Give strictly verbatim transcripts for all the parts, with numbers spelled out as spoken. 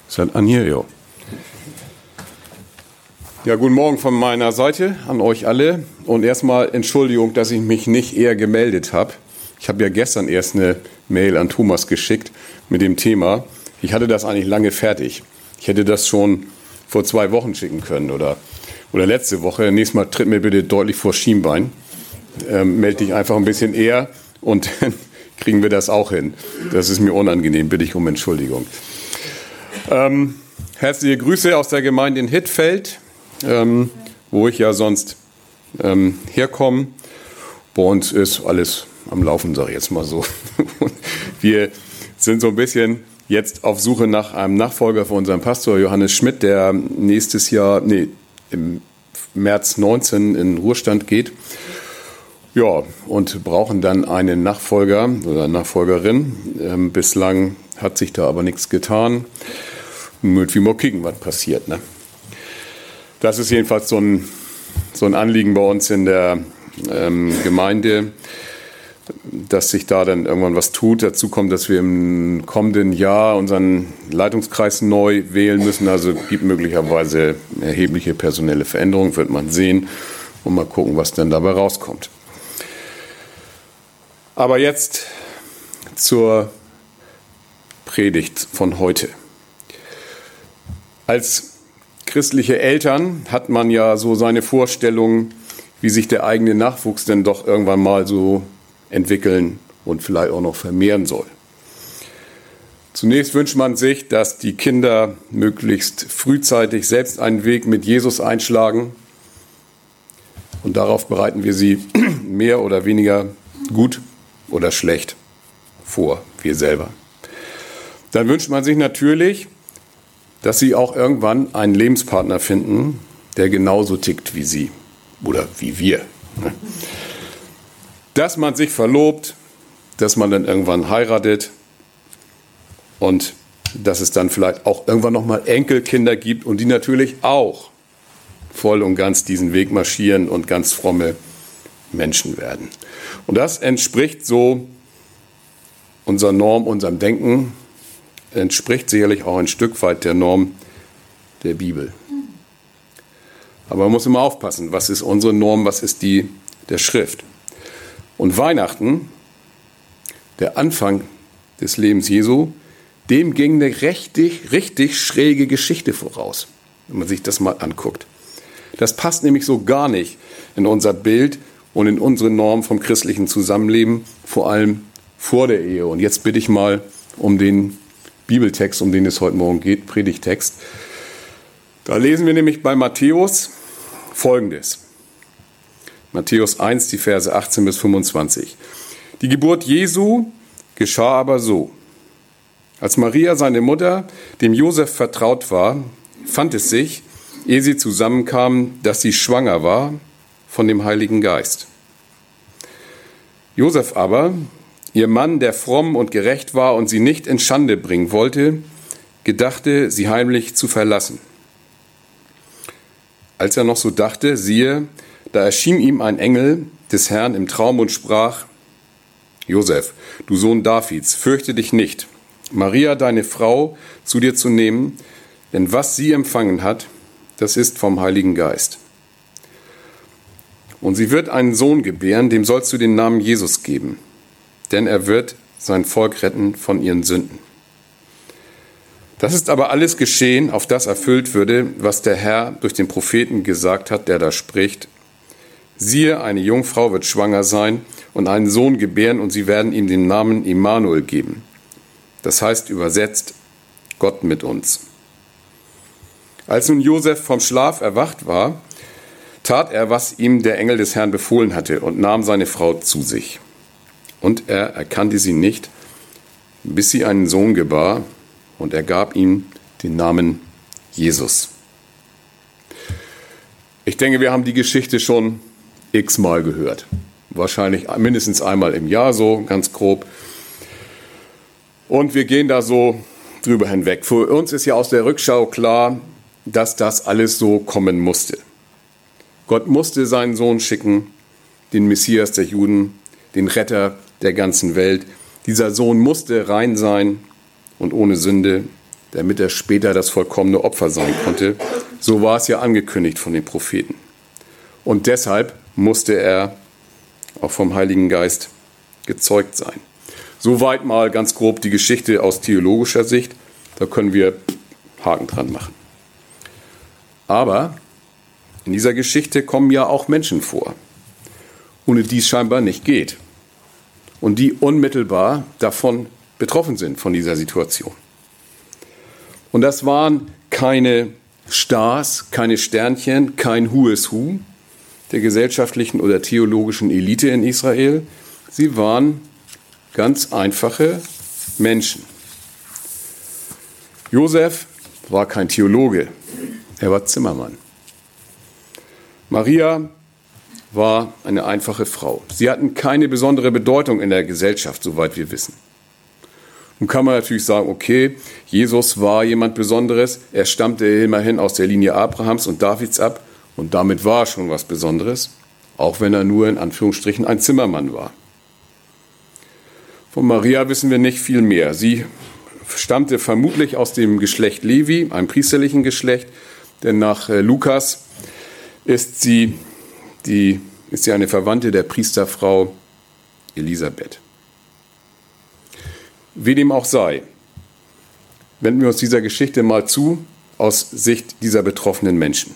Ist das an hier, ja. Ja, guten Morgen von meiner Seite an euch alle. Und erstmal Entschuldigung, dass ich mich nicht eher gemeldet habe. Ich habe ja gestern erst eine Mail an Thomas geschickt mit dem Thema. Ich hatte das eigentlich lange fertig. Ich hätte das schon vor zwei Wochen schicken können oder, oder letzte Woche. Nächstes Mal tritt mir bitte deutlich vor Schienbein. Ähm, melde dich einfach ein bisschen eher und dann kriegen wir das auch hin. Das ist mir unangenehm, bitte ich um Entschuldigung. Ähm, herzliche Grüße aus der Gemeinde in Hittfeld, ähm, wo ich ja sonst ähm, herkomme. Bei uns ist alles am Laufen, sage ich jetzt mal so. Wir sind so ein bisschen jetzt auf Suche nach einem Nachfolger für unseren Pastor Johannes Schmidt, der nächstes Jahr, nee, im März neunzehn in Ruhestand geht. Ja, und brauchen dann einen Nachfolger oder Nachfolgerin. Ähm, bislang hat sich da aber nichts getan. Müssen wir mal kicken, was passiert. Ne? Das ist jedenfalls so ein, so ein Anliegen bei uns in der ähm, Gemeinde, dass sich da dann irgendwann was tut. Dazu kommt, dass wir im kommenden Jahr unseren Leitungskreis neu wählen müssen. Also gibt möglicherweise erhebliche personelle Veränderungen, wird man sehen. Und mal gucken, was dann dabei rauskommt. Aber jetzt zur Predigt von heute. Als christliche Eltern hat man ja so seine Vorstellungen, wie sich der eigene Nachwuchs denn doch irgendwann mal so entwickeln und vielleicht auch noch vermehren soll. Zunächst wünscht man sich, dass die Kinder möglichst frühzeitig selbst einen Weg mit Jesus einschlagen. Und darauf bereiten wir sie mehr oder weniger gut oder schlecht vor, wir selber. Dann wünscht man sich natürlich, dass sie auch irgendwann einen Lebenspartner finden, der genauso tickt wie sie oder wie wir. Dass man sich verlobt, dass man dann irgendwann heiratet und dass es dann vielleicht auch irgendwann nochmal Enkelkinder gibt und die natürlich auch voll und ganz diesen Weg marschieren und ganz fromme Menschen werden. Und das entspricht so unserer Norm, unserem Denken, entspricht sicherlich auch ein Stück weit der Norm der Bibel. Aber man muss immer aufpassen, was ist unsere Norm, was ist die der Schrift. Und Weihnachten, der Anfang des Lebens Jesu, dem ging eine richtig, richtig schräge Geschichte voraus, wenn man sich das mal anguckt. Das passt nämlich so gar nicht in unser Bild und in unsere Norm vom christlichen Zusammenleben, vor allem vor der Ehe. Und jetzt bitte ich mal um den Bibeltext, um den es heute Morgen geht, Predigtext. Da lesen wir nämlich bei Matthäus Folgendes. Matthäus eins, die Verse achtzehn bis fünfundzwanzig. Die Geburt Jesu geschah aber so. Als Maria, seine Mutter, dem Josef vertraut war, fand es sich, ehe sie zusammenkamen, dass sie schwanger war von dem Heiligen Geist. Josef aber, ihr Mann, der fromm und gerecht war und sie nicht in Schande bringen wollte, gedachte, sie heimlich zu verlassen. Als er noch so dachte, siehe, da erschien ihm ein Engel des Herrn im Traum und sprach: Josef, du Sohn Davids, fürchte dich nicht, Maria, deine Frau, zu dir zu nehmen, denn was sie empfangen hat, das ist vom Heiligen Geist. Und sie wird einen Sohn gebären, dem sollst du den Namen Jesus geben, denn er wird sein Volk retten von ihren Sünden. Das ist aber alles geschehen, auf das erfüllt würde, was der Herr durch den Propheten gesagt hat, der da spricht: Siehe, eine Jungfrau wird schwanger sein und einen Sohn gebären, und sie werden ihm den Namen Immanuel geben. Das heißt übersetzt, Gott mit uns. Als nun Josef vom Schlaf erwacht war, tat er, was ihm der Engel des Herrn befohlen hatte, und nahm seine Frau zu sich. Und er erkannte sie nicht, bis sie einen Sohn gebar, und er gab ihm den Namen Jesus. Ich denke, wir haben die Geschichte schon x-mal gehört. Wahrscheinlich mindestens einmal im Jahr, so ganz grob. Und wir gehen da so drüber hinweg. Für uns ist ja aus der Rückschau klar, dass das alles so kommen musste. Gott musste seinen Sohn schicken, den Messias der Juden, den Retter der ganzen Welt. Dieser Sohn musste rein sein und ohne Sünde damit er später das vollkommene Opfer sein konnte. So war es ja angekündigt von den Propheten. Und deshalb musste er auch vom Heiligen Geist gezeugt sein. Soweit mal ganz grob die Geschichte aus theologischer Sicht. Da können wir Haken dran machen. Aber in dieser Geschichte kommen ja auch Menschen vor, ohne die es scheinbar nicht geht. Und die unmittelbar davon betroffen sind, von dieser Situation. Und das waren keine Stars, keine Sternchen, kein Who is Who der gesellschaftlichen oder theologischen Elite in Israel. Sie waren ganz einfache Menschen. Josef war kein Theologe, er war Zimmermann. Maria war eine einfache Frau. Sie hatten keine besondere Bedeutung in der Gesellschaft, soweit wir wissen. Nun kann man natürlich sagen, okay, Jesus war jemand Besonderes, er stammte immerhin aus der Linie Abrahams und Davids ab und damit war schon was Besonderes, auch wenn er nur in Anführungsstrichen ein Zimmermann war. Von Maria wissen wir nicht viel mehr. Sie stammte vermutlich aus dem Geschlecht Levi, einem priesterlichen Geschlecht, denn nach Lukas ist sie, die, ist sie eine Verwandte der Priesterfrau Elisabeth. Wie dem auch sei, wenden wir uns dieser Geschichte mal zu, aus Sicht dieser betroffenen Menschen.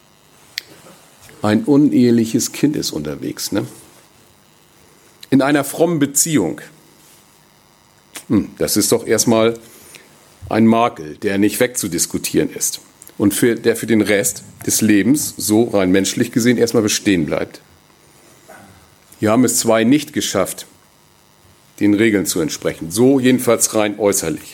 Ein uneheliches Kind ist unterwegs, ne? In einer frommen Beziehung. Hm, das ist doch erstmal ein Makel, der nicht wegzudiskutieren ist und für, der für den Rest des Lebens, so rein menschlich gesehen, erstmal bestehen bleibt. Hier haben es zwei nicht geschafft, den Regeln zu entsprechen. So jedenfalls rein äußerlich.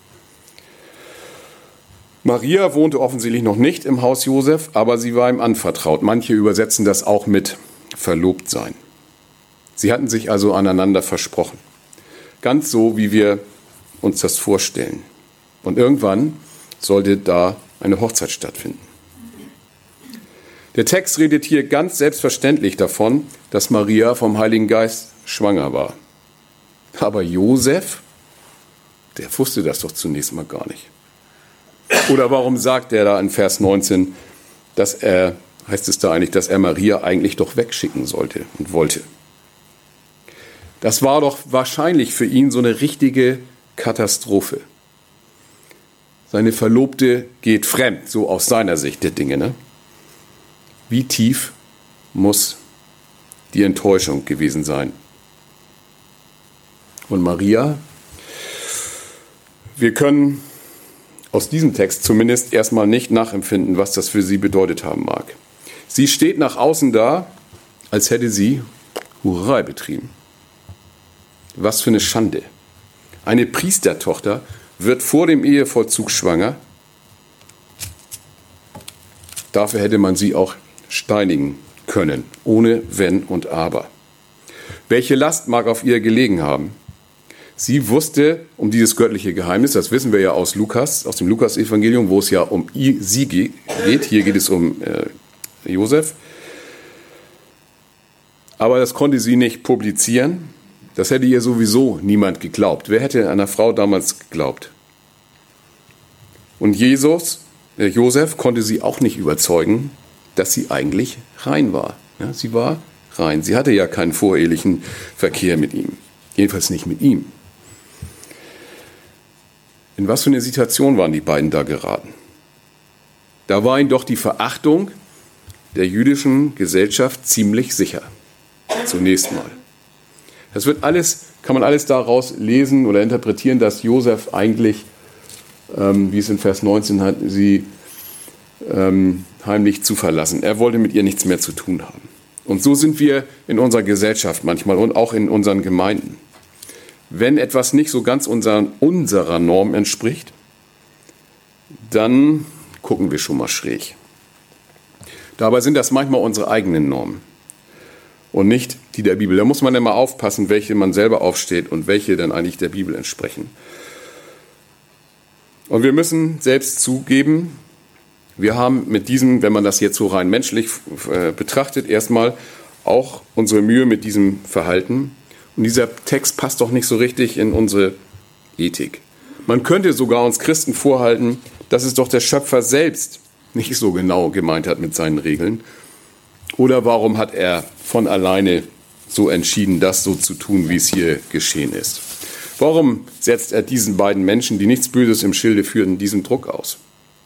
Maria wohnte offensichtlich noch nicht im Haus Josef, aber sie war ihm anvertraut. Manche übersetzen das auch mit verlobt sein. Sie hatten sich also aneinander versprochen. Ganz so, wie wir uns das vorstellen. Und irgendwann sollte da eine Hochzeit stattfinden. Der Text redet hier ganz selbstverständlich davon, dass Maria vom Heiligen Geist schwanger war. Aber Josef, der wusste das doch zunächst mal gar nicht. Oder warum sagt er da in Vers neunzehn, dass er, heißt es da eigentlich, dass er Maria eigentlich doch wegschicken sollte und wollte? Das war doch wahrscheinlich für ihn so eine richtige Katastrophe. Seine Verlobte geht fremd, so aus seiner Sicht der Dinge, ne? Wie tief muss die Enttäuschung gewesen sein? Und Maria, wir können aus diesem Text zumindest erstmal nicht nachempfinden, was das für sie bedeutet haben mag. Sie steht nach außen da, als hätte sie Hurerei betrieben. Was für eine Schande. Eine Priestertochter wird vor dem Ehevollzug schwanger. Dafür hätte man sie auch steinigen können, ohne Wenn und Aber. Welche Last mag auf ihr gelegen haben? Sie wusste um dieses göttliche Geheimnis, das wissen wir ja aus Lukas, aus dem Lukas-Evangelium, wo es ja um sie geht. Hier geht es um äh, Josef. Aber das konnte sie nicht publizieren. Das hätte ihr sowieso niemand geglaubt. Wer hätte einer Frau damals geglaubt? Und Jesus, äh, Josef konnte sie auch nicht überzeugen, dass sie eigentlich rein war. Ja, sie war rein. Sie hatte ja keinen vorehelichen Verkehr mit ihm. Jedenfalls nicht mit ihm. In was für eine Situation waren die beiden da geraten? Da war ihnen doch die Verachtung der jüdischen Gesellschaft ziemlich sicher. Zunächst mal. Das wird alles, kann man alles daraus lesen oder interpretieren, dass Josef eigentlich, ähm, wie es in Vers neunzehn hat, sie ähm, heimlich zu verlassen. Er wollte mit ihr nichts mehr zu tun haben. Und so sind wir in unserer Gesellschaft manchmal und auch in unseren Gemeinden. Wenn etwas nicht so ganz unserer, unserer Norm entspricht, dann gucken wir schon mal schräg. Dabei sind das manchmal unsere eigenen Normen und nicht die der Bibel. Da muss man immer aufpassen, welche man selber aufsteht und welche dann eigentlich der Bibel entsprechen. Und wir müssen selbst zugeben, wir haben mit diesem, wenn man das jetzt so rein menschlich äh, betrachtet, erstmal auch unsere Mühe mit diesem Verhalten. Und dieser Text passt doch nicht so richtig in unsere Ethik. Man könnte sogar uns Christen vorhalten, dass es doch der Schöpfer selbst nicht so genau gemeint hat mit seinen Regeln. Oder warum hat er von alleine so entschieden, das so zu tun, wie es hier geschehen ist? Warum setzt er diesen beiden Menschen, die nichts Böses im Schilde führten, diesen Druck aus?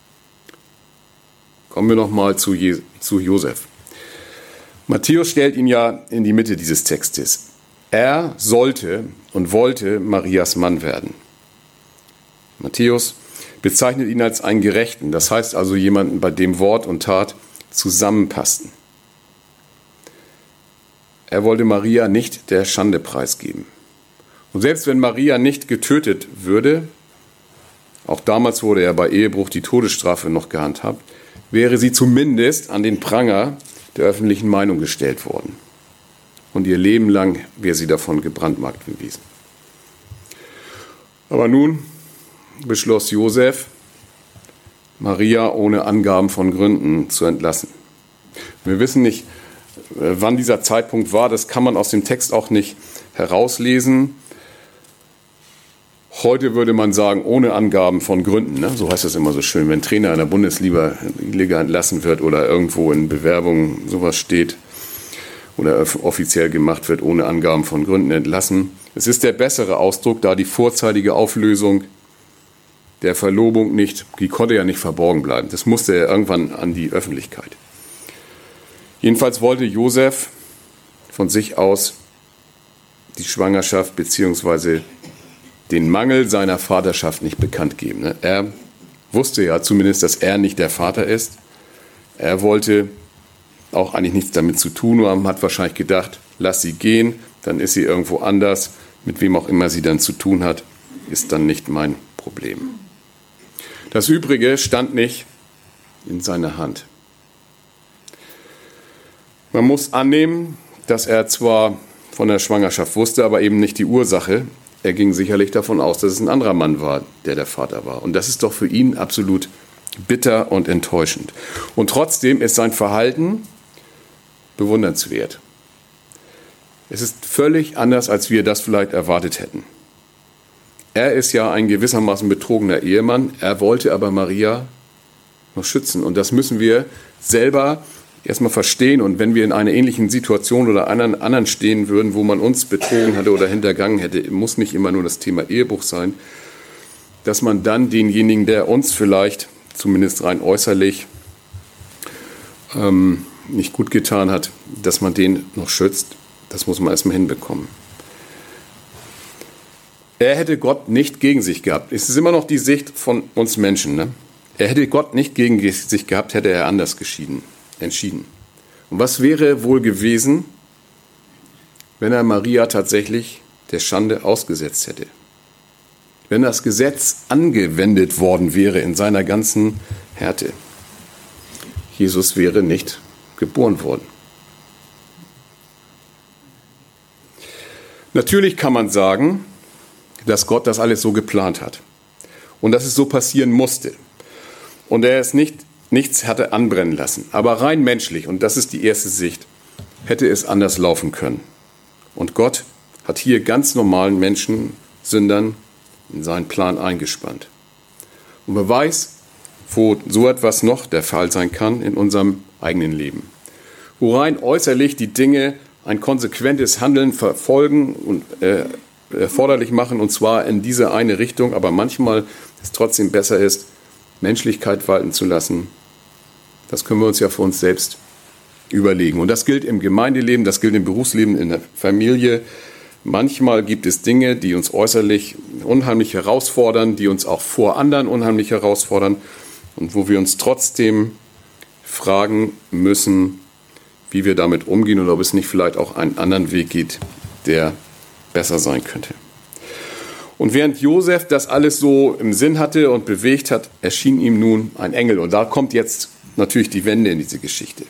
Kommen wir noch mal zu, Je- zu Josef. Matthäus stellt ihn ja in die Mitte dieses Textes. Er sollte und wollte Marias Mann werden. Matthäus bezeichnet ihn als einen Gerechten, das heißt also jemanden, bei dem Wort und Tat zusammenpassten. Er wollte Maria nicht der Schande preisgeben. Und selbst wenn Maria nicht getötet würde, auch damals wurde ja bei Ehebruch die Todesstrafe noch gehandhabt, wäre sie zumindest an den Pranger der öffentlichen Meinung gestellt worden. Und ihr Leben lang wäre sie davon gebrandmarkt gewesen. Aber nun beschloss Josef, Maria ohne Angaben von Gründen zu entlassen. Wir wissen nicht, wann dieser Zeitpunkt war, das kann man aus dem Text auch nicht herauslesen. Heute würde man sagen, ohne Angaben von Gründen. Ne? So heißt das immer so schön, wenn ein Trainer in der Bundesliga entlassen wird oder irgendwo in Bewerbungen sowas steht oder offiziell gemacht wird, ohne Angaben von Gründen entlassen. Es ist der bessere Ausdruck, da die vorzeitige Auflösung der Verlobung nicht, die konnte ja nicht verborgen bleiben. Das musste ja irgendwann an die Öffentlichkeit. Jedenfalls wollte Josef von sich aus die Schwangerschaft bzw. den Mangel seiner Vaterschaft nicht bekannt geben. Er wusste ja zumindest, dass er nicht der Vater ist. Er wollte auch eigentlich nichts damit zu tun, nur hat wahrscheinlich gedacht, lass sie gehen, dann ist sie irgendwo anders. Mit wem auch immer sie dann zu tun hat, ist dann nicht mein Problem. Das Übrige stand nicht in seiner Hand. Man muss annehmen, dass er zwar von der Schwangerschaft wusste, aber eben nicht die Ursache. Er ging sicherlich davon aus, dass es ein anderer Mann war, der der Vater war. Und das ist doch für ihn absolut bitter und enttäuschend. Und trotzdem ist sein Verhalten bewundernswert. Es ist völlig anders, als wir das vielleicht erwartet hätten. Er ist ja ein gewissermaßen betrogener Ehemann. Er wollte aber Maria noch schützen. Und das müssen wir selber erstmal verstehen. Und wenn wir in einer ähnlichen Situation oder anderen, anderen stehen würden, wo man uns betrogen hatte oder hintergangen hätte, muss nicht immer nur das Thema Ehebruch sein, dass man dann denjenigen, der uns vielleicht, zumindest rein äußerlich, ähm, nicht gut getan hat, dass man den noch schützt. Das muss man erstmal hinbekommen. Er hätte Gott nicht gegen sich gehabt. Es ist immer noch die Sicht von uns Menschen. Ne? Er hätte Gott nicht gegen sich gehabt, hätte er anders geschieden, entschieden. Und was wäre wohl gewesen, wenn er Maria tatsächlich der Schande ausgesetzt hätte? Wenn das Gesetz angewendet worden wäre in seiner ganzen Härte. Jesus wäre nicht geboren worden. Natürlich kann man sagen, dass Gott das alles so geplant hat und dass es so passieren musste und er es nicht, nichts hatte anbrennen lassen. Aber rein menschlich, und das ist die erste Sicht, hätte es anders laufen können. Und Gott hat hier ganz normalen Menschen, Sündern, in seinen Plan eingespannt. Und wer weiß, wo so etwas noch der Fall sein kann in unserem eigenen Leben. Wo rein äußerlich die Dinge ein konsequentes Handeln verfolgen und äh, erforderlich machen, und zwar in diese eine Richtung, aber manchmal es trotzdem besser ist, Menschlichkeit walten zu lassen. Das können wir uns ja für uns selbst überlegen. Und das gilt im Gemeindeleben, das gilt im Berufsleben, in der Familie. Manchmal gibt es Dinge, die uns äußerlich unheimlich herausfordern, die uns auch vor anderen unheimlich herausfordern und wo wir uns trotzdem fragen müssen, wie wir damit umgehen oder ob es nicht vielleicht auch einen anderen Weg geht, der besser sein könnte. Und während Josef das alles so im Sinn hatte und bewegt hat, erschien ihm nun ein Engel. Und da kommt jetzt natürlich die Wende in diese Geschichte.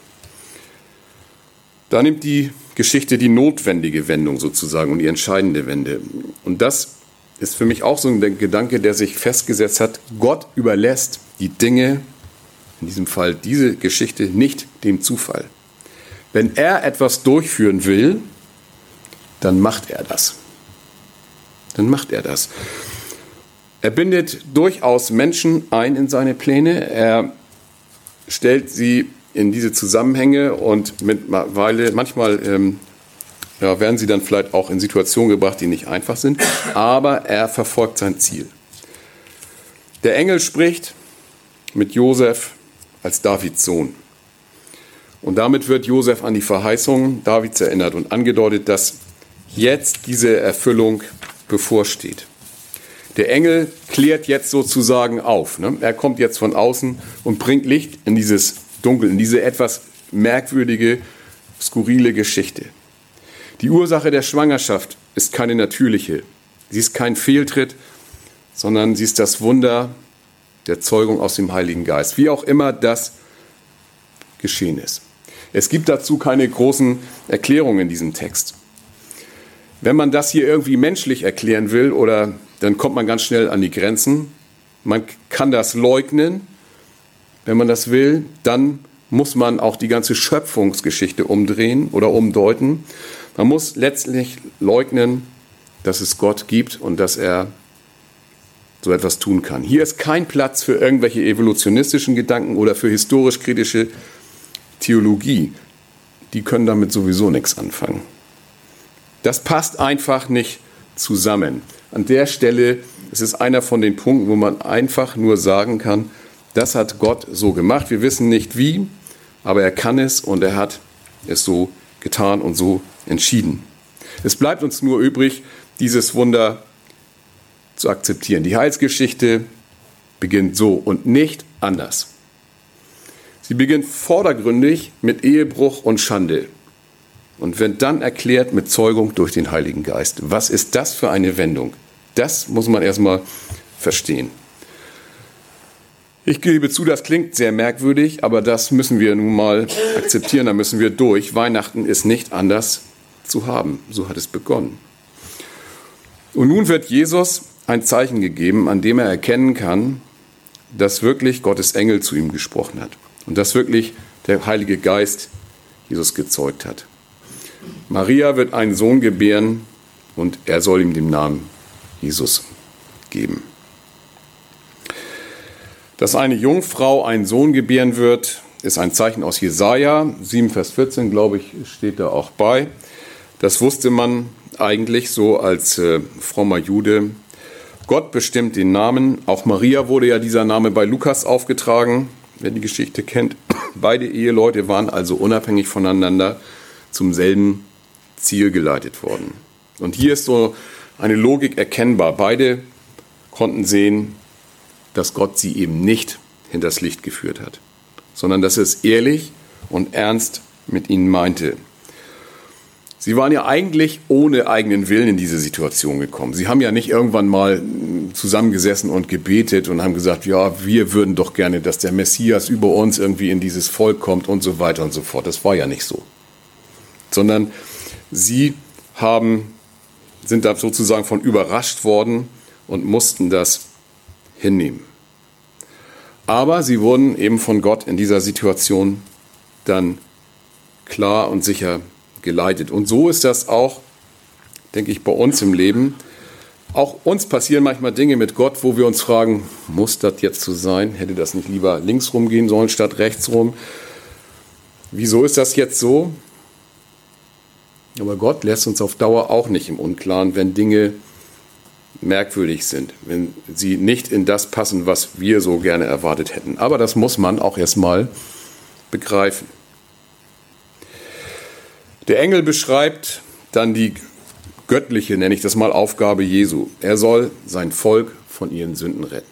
Da nimmt die Geschichte die notwendige Wendung sozusagen und die entscheidende Wende. Und das ist für mich auch so ein Gedanke, der sich festgesetzt hat. Gott überlässt die Dinge, in diesem Fall diese Geschichte, nicht dem Zufall. Wenn er etwas durchführen will, dann macht er das. Dann macht er das. Er bindet durchaus Menschen ein in seine Pläne. Er stellt sie in diese Zusammenhänge und mittlerweile, manchmal ähm, ja, werden sie dann vielleicht auch in Situationen gebracht, die nicht einfach sind, aber er verfolgt sein Ziel. Der Engel spricht mit Josef als Davids Sohn. Und damit wird Josef an die Verheißung Davids erinnert und angedeutet, dass jetzt diese Erfüllung bevorsteht. Der Engel klärt jetzt sozusagen auf. Ne? Er kommt jetzt von außen und bringt Licht in dieses Dunkel, in diese etwas merkwürdige, skurrile Geschichte. Die Ursache der Schwangerschaft ist keine natürliche. Sie ist kein Fehltritt, sondern sie ist das Wunder der Zeugung aus dem Heiligen Geist. Wie auch immer das geschehen ist. Es gibt dazu keine großen Erklärungen in diesem Text. Wenn man das hier irgendwie menschlich erklären will, oder dann kommt man ganz schnell an die Grenzen. Man kann das leugnen. Wenn man das will, dann muss man auch die ganze Schöpfungsgeschichte umdrehen oder umdeuten. Man muss letztlich leugnen, dass es Gott gibt und dass er so etwas tun kann. Hier ist kein Platz für irgendwelche evolutionistischen Gedanken oder für historisch-kritische Theologie. Die können damit sowieso nichts anfangen. Das passt einfach nicht zusammen. An der Stelle ist es einer von den Punkten, wo man einfach nur sagen kann, das hat Gott so gemacht. Wir wissen nicht wie, aber er kann es und er hat es so getan und so entschieden. Es bleibt uns nur übrig, dieses Wunder zu akzeptieren. Die Heilsgeschichte beginnt so und nicht anders. Sie beginnt vordergründig mit Ehebruch und Schande und wird dann erklärt mit Zeugung durch den Heiligen Geist. Was ist das für eine Wendung? Das muss man erstmal verstehen. Ich gebe zu, das klingt sehr merkwürdig, aber das müssen wir nun mal akzeptieren, da müssen wir durch. Weihnachten ist nicht anders zu haben. So hat es begonnen. Und nun wird Jesus ein Zeichen gegeben, an dem er erkennen kann, dass wirklich Gottes Engel zu ihm gesprochen hat und dass wirklich der Heilige Geist Jesus gezeugt hat. Maria wird einen Sohn gebären und er soll ihm den Namen Jesus geben. Dass eine Jungfrau einen Sohn gebären wird, ist ein Zeichen aus Jesaja, sieben Vers vierzehn, glaube ich, steht da auch bei. Das wusste man eigentlich so als äh, frommer Jude. Gott bestimmt den Namen. Auch Maria wurde ja dieser Name bei Lukas aufgetragen, wer die Geschichte kennt. Beide Eheleute waren also unabhängig voneinander zum selben Ziel geleitet worden. Und hier ist so eine Logik erkennbar. Beide konnten sehen, dass Gott sie eben nicht hinters Licht geführt hat, sondern dass er es ehrlich und ernst mit ihnen meinte. Sie waren ja eigentlich ohne eigenen Willen in diese Situation gekommen. Sie haben ja nicht irgendwann mal zusammengesessen und gebetet und haben gesagt, ja, wir würden doch gerne, dass der Messias über uns irgendwie in dieses Volk kommt und so weiter und so fort. Das war ja nicht so. Sondern sie haben, sind da sozusagen von überrascht worden und mussten das hinnehmen. Aber sie wurden eben von Gott in dieser Situation dann klar und sicher geleitet. Und so ist das auch, denke ich, bei uns im Leben. Auch uns passieren manchmal Dinge mit Gott, wo wir uns fragen, muss das jetzt so sein? Hätte das nicht lieber links rumgehen sollen statt rechts rum? Wieso ist das jetzt so? Aber Gott lässt uns auf Dauer auch nicht im Unklaren, wenn Dinge merkwürdig sind, wenn sie nicht in das passen, was wir so gerne erwartet hätten. Aber das muss man auch erstmal begreifen. Der Engel beschreibt dann die göttliche, nenne ich das mal, Aufgabe Jesu. Er soll sein Volk von ihren Sünden retten.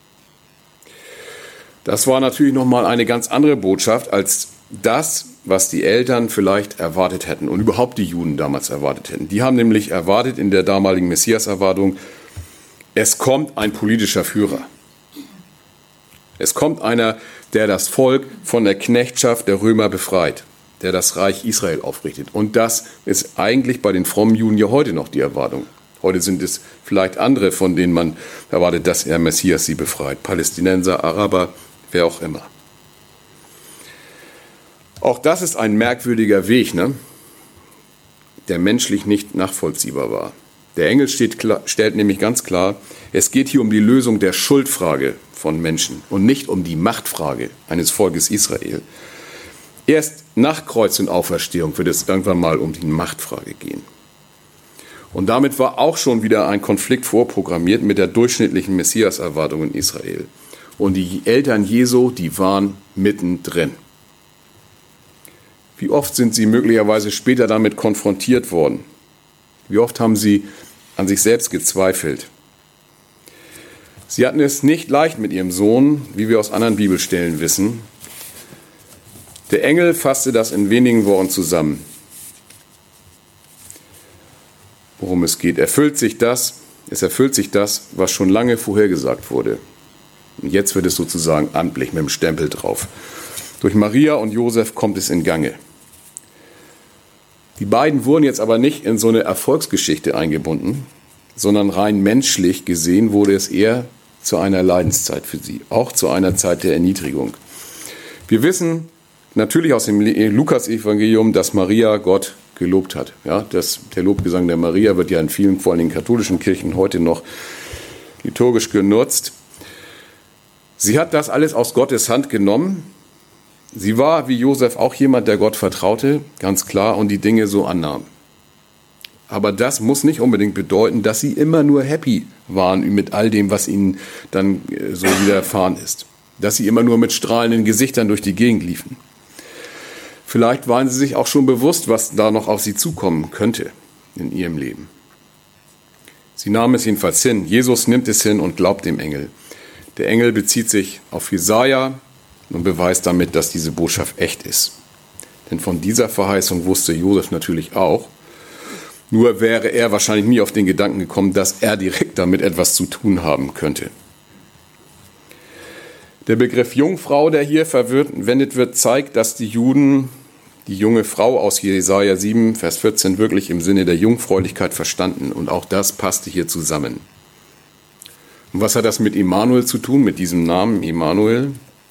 Das war natürlich nochmal eine ganz andere Botschaft als das, was die Eltern vielleicht erwartet hätten und überhaupt die Juden damals erwartet hätten. Die haben nämlich erwartet in der damaligen Messias-Erwartung, es kommt ein politischer Führer. Es kommt einer, der das Volk von der Knechtschaft der Römer befreit, der das Reich Israel aufrichtet. Und das ist eigentlich bei den frommen Juden ja heute noch die Erwartung. Heute sind es vielleicht andere, von denen man erwartet, dass der Messias sie befreit. Palästinenser, Araber, wer auch immer. Auch das ist ein merkwürdiger Weg, ne? Der menschlich nicht nachvollziehbar war. Der Engel steht, stellt nämlich ganz klar, es geht hier um die Lösung der Schuldfrage von Menschen und nicht um die Machtfrage eines Volkes Israel. Erst nach Kreuz und Auferstehung wird es irgendwann mal um die Machtfrage gehen. Und damit war auch schon wieder ein Konflikt vorprogrammiert mit der durchschnittlichen Messias-Erwartung in Israel. Und die Eltern Jesu, die waren mittendrin. Wie oft sind sie möglicherweise später damit konfrontiert worden? Wie oft haben sie an sich selbst gezweifelt? Sie hatten es nicht leicht mit ihrem Sohn, wie wir aus anderen Bibelstellen wissen. Der Engel fasste das in wenigen Worten zusammen. Worum es geht. Erfüllt sich das, es erfüllt sich das, was schon lange vorhergesagt wurde. Und jetzt wird es sozusagen amtlich mit dem Stempel drauf. Durch Maria und Josef kommt es in Gange. Die beiden wurden jetzt aber nicht in so eine Erfolgsgeschichte eingebunden, sondern rein menschlich gesehen wurde es eher zu einer Leidenszeit für sie, auch zu einer Zeit der Erniedrigung. Wir wissen natürlich aus dem Lukas-Evangelium, dass Maria Gott gelobt hat. Ja, das, der Lobgesang der Maria wird ja in vielen, vor allem in den katholischen Kirchen heute noch liturgisch genutzt. Sie hat das alles aus Gottes Hand genommen. Sie war wie Josef auch jemand, der Gott vertraute, ganz klar, und die Dinge so annahm. Aber das muss nicht unbedingt bedeuten, dass sie immer nur happy waren mit all dem, was ihnen dann so widerfahren ist. Dass sie immer nur mit strahlenden Gesichtern durch die Gegend liefen. Vielleicht waren sie sich auch schon bewusst, was da noch auf sie zukommen könnte in ihrem Leben. Sie nahmen es jedenfalls hin. Jesus nimmt es hin und glaubt dem Engel. Der Engel bezieht sich auf Jesaja und beweist damit, dass diese Botschaft echt ist. Denn von dieser Verheißung wusste Josef natürlich auch. Nur wäre er wahrscheinlich nie auf den Gedanken gekommen, dass er direkt damit etwas zu tun haben könnte. Der Begriff Jungfrau, der hier verwendet wird, zeigt, dass die Juden die junge Frau aus Jesaja sieben, Vers vierzehn wirklich im Sinne der Jungfräulichkeit verstanden. Und auch das passte hier zusammen. Und was hat das mit Immanuel zu tun, mit diesem Namen Immanuel?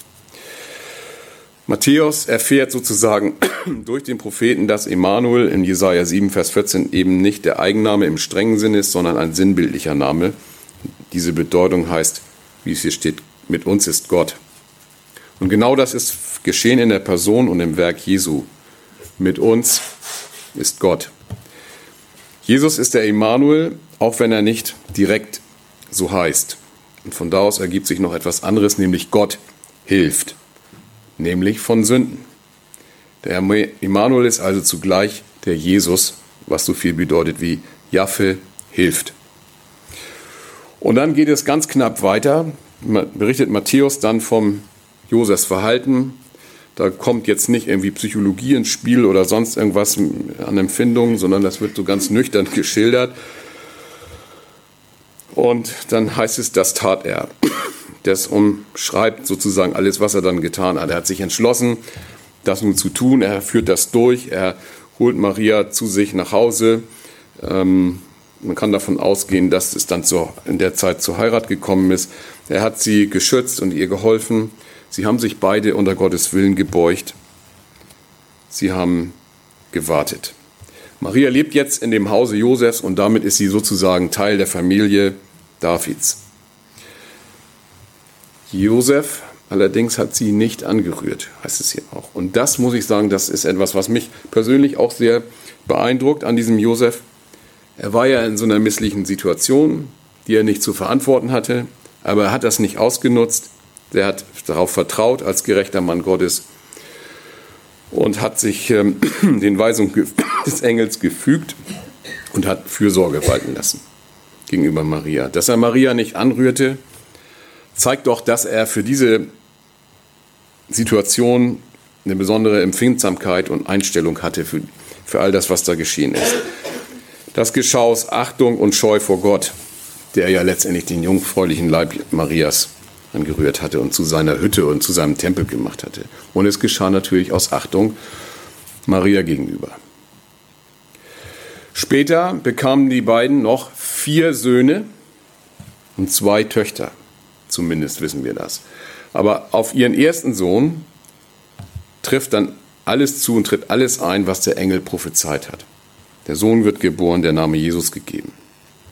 Matthäus erfährt sozusagen durch den Propheten, dass Immanuel in Jesaja sieben, Vers vierzehn eben nicht der Eigenname im strengen Sinne ist, sondern ein sinnbildlicher Name. Diese Bedeutung heißt, wie es hier steht, mit uns ist Gott. Und genau das ist geschehen in der Person und im Werk Jesu. Mit uns ist Gott. Jesus ist der Immanuel, auch wenn er nicht direkt so heißt. Und von da aus ergibt sich noch etwas anderes, nämlich Gott hilft. Nämlich von Sünden. Der Immanuel ist also zugleich der Jesus, was so viel bedeutet wie Jahwe hilft. Und dann geht es ganz knapp weiter, berichtet Matthäus dann vom Josefs Verhalten. Da kommt jetzt nicht irgendwie Psychologie ins Spiel oder sonst irgendwas an Empfindungen, sondern das wird so ganz nüchtern geschildert. Und dann heißt es, das tat er. Das umschreibt sozusagen alles, was er dann getan hat. Er hat sich entschlossen, das nun zu tun. Er führt das durch. Er holt Maria zu sich nach Hause. Ähm, man kann davon ausgehen, dass es dann zu, in der Zeit zur Heirat gekommen ist. Er hat sie geschützt und ihr geholfen. Sie haben sich beide unter Gottes Willen gebeugt. Sie haben gewartet. Maria lebt jetzt in dem Hause Josefs und damit ist sie sozusagen Teil der Familie Davids. Josef allerdings hat sie nicht angerührt, heißt es hier auch. Und das muss ich sagen, das ist etwas, was mich persönlich auch sehr beeindruckt an diesem Josef. Er war ja in so einer misslichen Situation, die er nicht zu verantworten hatte, aber er hat das nicht ausgenutzt. Er hat darauf vertraut als gerechter Mann Gottes und hat sich ähm, den Weisungen des Engels gefügt und hat Fürsorge walten lassen gegenüber Maria. Dass er Maria nicht anrührte, zeigt doch, dass er für diese Situation eine besondere Empfindsamkeit und Einstellung hatte für, für all das, was da geschehen ist. Das geschah aus Achtung und Scheu vor Gott, der ja letztendlich den jungfräulichen Leib Marias angerührt hatte und zu seiner Hütte und zu seinem Tempel gemacht hatte. Und es geschah natürlich aus Achtung Maria gegenüber. Später bekamen die beiden noch vier Söhne und zwei Töchter. Zumindest wissen wir das. Aber auf ihren ersten Sohn trifft dann alles zu und tritt alles ein, was der Engel prophezeit hat. Der Sohn wird geboren, der Name Jesus gegeben.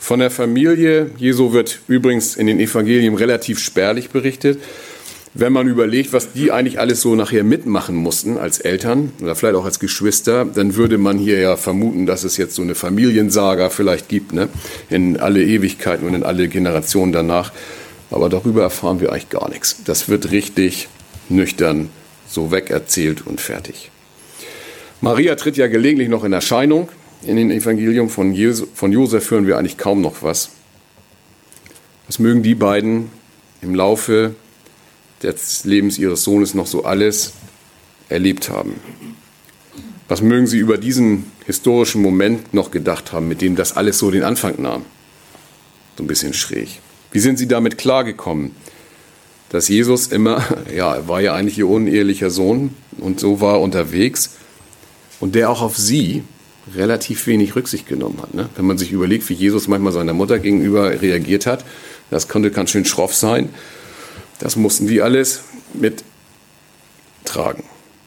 Von der Familie Jesu wird übrigens in den Evangelien relativ spärlich berichtet. Wenn man überlegt, was die eigentlich alles so nachher mitmachen mussten als Eltern oder vielleicht auch als Geschwister, dann würde man hier ja vermuten, dass es jetzt so eine Familiensaga vielleicht gibt, ne? In alle Ewigkeiten und in alle Generationen danach. Aber darüber erfahren wir eigentlich gar nichts. Das wird richtig nüchtern so wegerzählt und fertig. Maria tritt ja gelegentlich noch in Erscheinung. In den Evangelium von, Jesu, von Josef hören wir eigentlich kaum noch was. Was mögen die beiden im Laufe des Lebens ihres Sohnes noch so alles erlebt haben? Was mögen sie über diesen historischen Moment noch gedacht haben, mit dem das alles so den Anfang nahm? So ein bisschen schräg. Wie sind sie damit klargekommen, dass Jesus immer, ja, er war ja eigentlich ihr unehelicher Sohn und so war er unterwegs und der auch auf sie relativ wenig Rücksicht genommen hat. Ne? Wenn man sich überlegt, wie Jesus manchmal seiner Mutter gegenüber reagiert hat, das konnte ganz schön schroff sein. Das mussten die alles mittragen.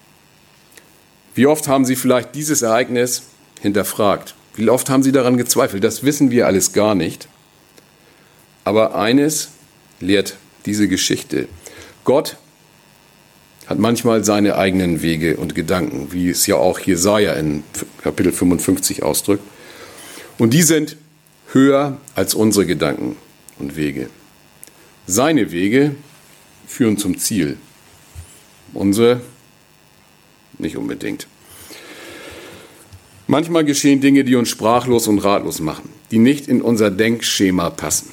Wie oft haben sie vielleicht dieses Ereignis hinterfragt? Wie oft haben sie daran gezweifelt? Das wissen wir alles gar nicht. Aber eines lehrt diese Geschichte. Gott hat manchmal seine eigenen Wege und Gedanken, wie es ja auch Jesaja in Kapitel fünfundfünfzig ausdrückt. Und die sind höher als unsere Gedanken und Wege. Seine Wege führen zum Ziel. Unsere nicht unbedingt. Manchmal geschehen Dinge, die uns sprachlos und ratlos machen, die nicht in unser Denkschema passen.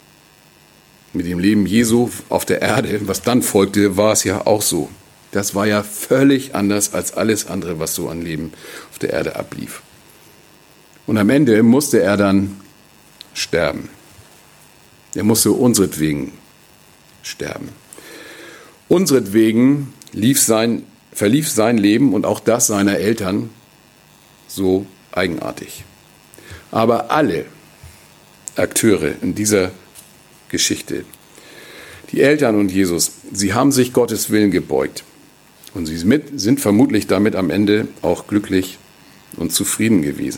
Mit dem Leben Jesu auf der Erde, was dann folgte, war es ja auch so. Das war ja völlig anders als alles andere, was so an Leben auf der Erde ablief. Und am Ende musste er dann sterben. Er musste unseretwegen sterben. Unseretwegen lief sein, verlief sein Leben und auch das seiner Eltern so eigenartig. Aber alle Akteure in dieser Geschichte, die Eltern und Jesus, sie haben sich Gottes Willen gebeugt. Und sie sind vermutlich damit am Ende auch glücklich und zufrieden gewesen.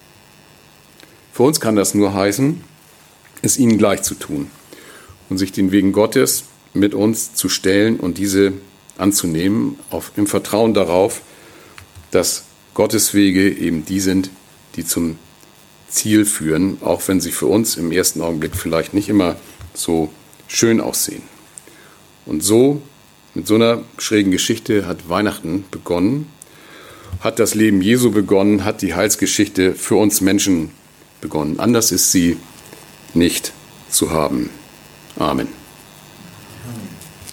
Für uns kann das nur heißen, es ihnen gleich zu tun und sich den Wegen Gottes mit uns zu stellen und diese anzunehmen, auf, im Vertrauen darauf, dass Gottes Wege eben die sind, die zum Ziel führen, auch wenn sie für uns im ersten Augenblick vielleicht nicht immer so schön aussehen. Und so, mit so einer schrägen Geschichte hat Weihnachten begonnen, hat das Leben Jesu begonnen, hat die Heilsgeschichte für uns Menschen begonnen. Anders ist sie nicht zu haben. Amen.